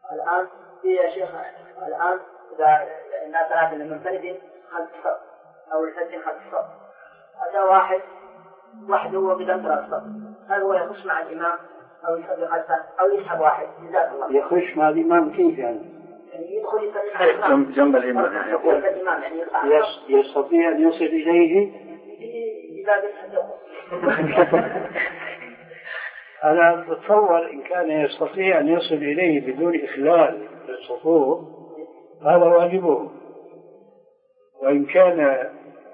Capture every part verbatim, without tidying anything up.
الآن في يا شيخ الآن إذا الناس ثلاثة لمنفرد خلف الصف أو الفرد خلف الصف، هذا واحد وحده وبدأ ثلاث صف، هل هو يخش مع الإمام أو يصلي خلفه أو يسحب واحد؟ جزاك الله. يخش مع الإمام كيف يعني؟ يعني يدخل يصلي جنب جنب الإمام يعني. يقول الإمام يعني يس يستطيع أن يصل إليه إذا بس أنا أتصور إن كان يستطيع أن يصل إليه بدون إخلال للصفوف هذا واجبه، وإن كان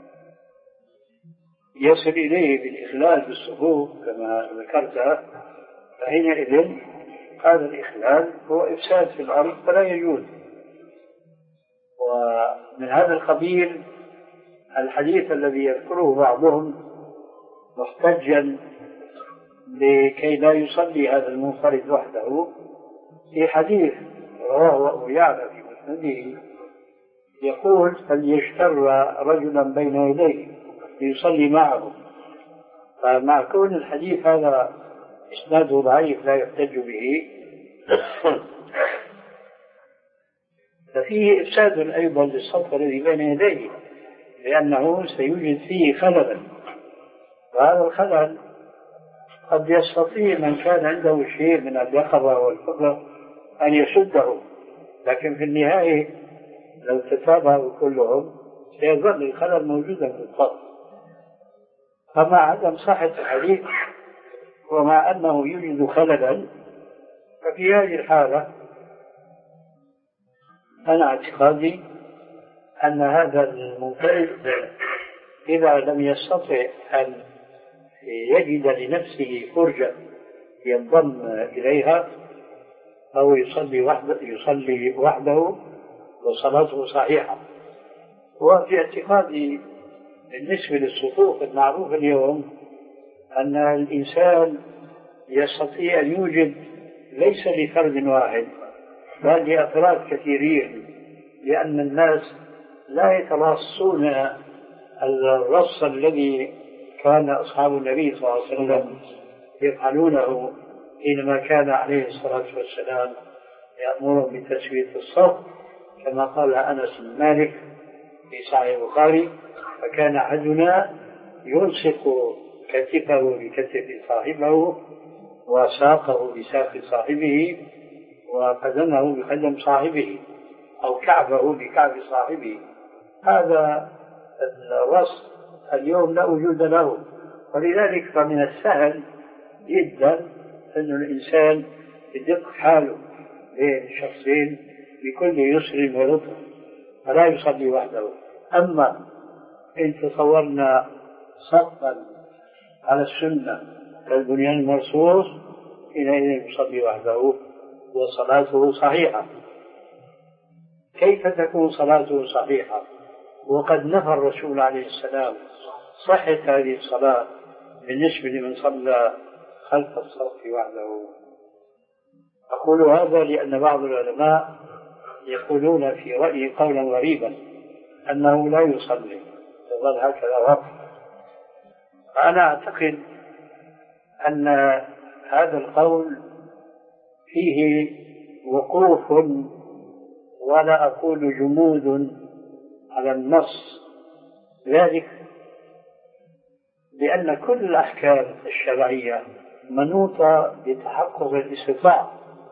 يصل إليه بالإخلال بالصفوف كما ذكرت فحينئذ هذا الإخلال هو إفساد في الأرض فلا يجوز. ومن هذا القبيل الحديث الذي يذكره بعضهم محتجا لكي لا يصلي هذا المنفرد وحده، في حديث رواه أبو يعلى في مسنده يقول فليشتر رجلا بين يديه ليصلي معه. فمع كون الحديث هذا إسناده ضعيف لا يحتج به ففيه إفساد أيضا للصف الذي بين يديه، لأنه سيوجد فيه خللا، وهذا الخلل قد يستطيع من كان عنده شيء من اليقظة والفقه أن يسده، لكن في النهاية لو تتابعوا كلهم سيظل الخلل موجودا في الصف. فمع عدم صحة الحديث ومع أنه يوجد خللا ففي هذه الحالة أنا اعتقادي أن هذا المنفرد إذا لم يستطع أن يجد لنفسه فرجة ينضم إليها أو يصلي وحده, يصلي وحده وصلاته صحيحة. وفي اعتقادي بالنسبة للصفوف المعروف اليوم أن الإنسان يستطيع أن يوجد ليس لفرد واحد بل لأفراد كثيرين، لأن الناس لا يتراصون الرص الذي كان أصحاب النبي صلى الله عليه وسلم يفعلونه حينما كان عليه الصلاة والسلام يأمرهم بتسوية الصف، كما قال أنس بن مالك في صحيح البخاري فكان أحدنا يلصق كتفه بكتف صاحبه وساقه بساق صاحبه وقدمه بقدم صاحبه أو كعبه بكعب صاحبه. هذا الرص اليوم لا وجود له، ولذلك فمن السهل جدا أن الإنسان يدق حاله بين الشخصين بكل يسر ولطف فلا يصلي وحده. أما إن تصورنا صفا على السنة كالبنيان المرصوص حينئذ يصلي وحده وصلاته صحيحة. كيف تكون صلاته صحيحة وقد نفى الرسول عليه السلام صحة هذه الصلاة بالنسبة لمن صلى خلف الصف وحده؟ أقول هذا لأن بعض العلماء يقولون في رأيي قولا غريبا أنه لا يصلي، يظل هكذا وقت. أنا أعتقد أن هذا القول فيه وقوف ولا أقول جمود على النص، ذلك لأن كل الأحكام الشرعية منوطة بتحقق الاستطاعة.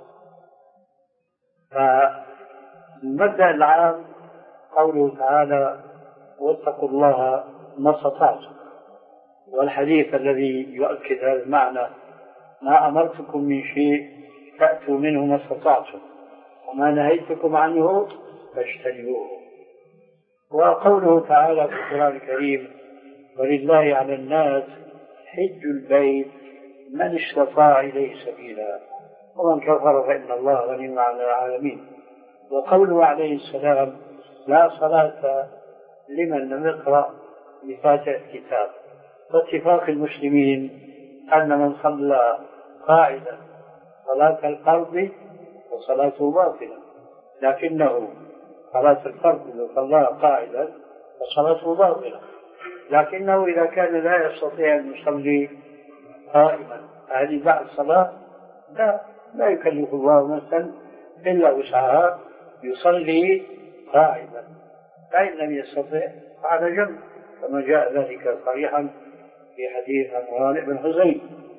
فالمبدأ العام قوله تعالى واتقوا الله ما استطعتم، والحديث الذي يؤكد هذا المعنى ما أمرتكم من شيء فأتوا منه ما استطعتم وما نهيتكم عنه فاجتنبوه. وقوله تعالى في القرآن الكريم ولله على الناس حج البيت من استطاع إليه سبيلا ومن كفر فإن الله غني عن العالمين. وقوله عليه السلام لا صلاة لمن لم يقرأ بفاتحة الكتاب. واتفاق المسلمين أن من صلى قاعدا صلاة الفرض وصلاته باطلة، لكنه صلاة الفرض إذا صلاها قاعدا وصلاته باطلة، لكنه إذا كان لا يستطيع أن يصلي قائما هذه بعد صلاة لا لا يكلف الله نفسا إلا وسعها يصلي قاعدا، فإن لم يستطع فعلى جنب، كما جاء ذلك صريحا في حديث عمران بن حزين.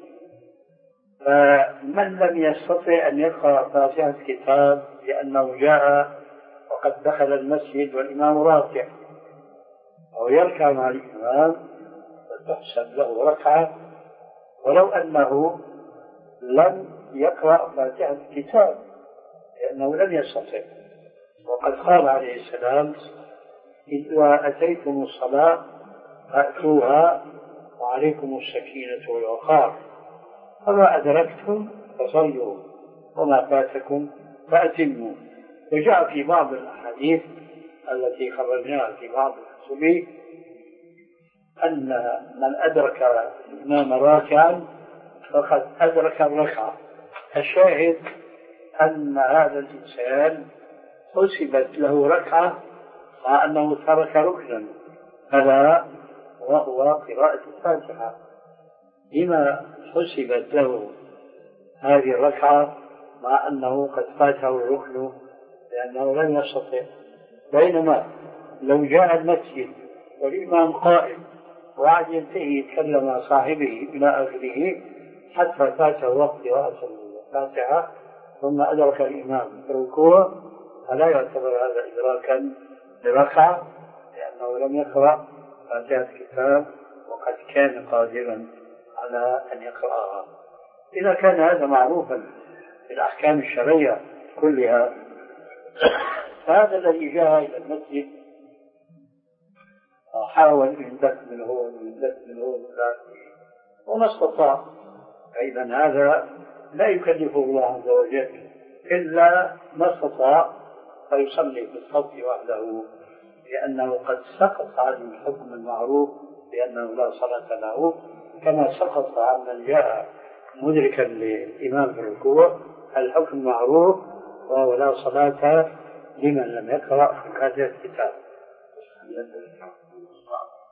فمن لم يستطع أن يقرأ فاتحة الكتاب لأنه جاء وقد دخل المسجد والإمام راكع أو يركع مع الإمام فتحسب له ركعة ولو أنه لم يقرأ فاتحة الكتاب لأنه لم يستطع. وقد قال عليه السلام: إذا أتيتم الصلاة فأتوها وعليكم السكينة والوقار، فما أدركتم فصلوا وما فاتكم فأتموا. وجاء في بعض الأحاديث التي خبرناها في بعض الكتب أن من أدرك الإمام راكعا فقد أدرك الركعة. الشاهد أن هذا الإنسان حسبت له ركعة مع أنه ترك ركنا، هذا وهو قراءة الفاتحة. لما حسبت له هذه الركعة مع أنه قد فاته الركن؟ لأنه لم يستطع. بينما لو جاء المسجد والإمام قائم وعد ينتهي يتكلم مع صاحبه إلى آخره حتى فاته وقت قراءة الفاتحة ثم أدرك الإمام في الركوع، فلا يعتبر هذا إدراكا لركعة لأنه لم يقرأ فاتحة الكتاب وقد كان قادرا على أن يقرأها. إذا كان هذا معروفا في الأحكام الشرعية كلها، فهذا الذي جاء إلى المسجد حاول يندك من هون ويندك من هون وما استطاع، فإذا هذا لا يكلفه الله عز وجل إلا ما استطاع، فيصلي في الصف وحده لأنه قد سقط عنه الحكم المعروف لأنه لا صلاة له، كما سقط عن من جاء مدركا للإمام في الركوع الحكم المعروف وهو لا صلاة لمن لم يقرأ في هذا الكتاب.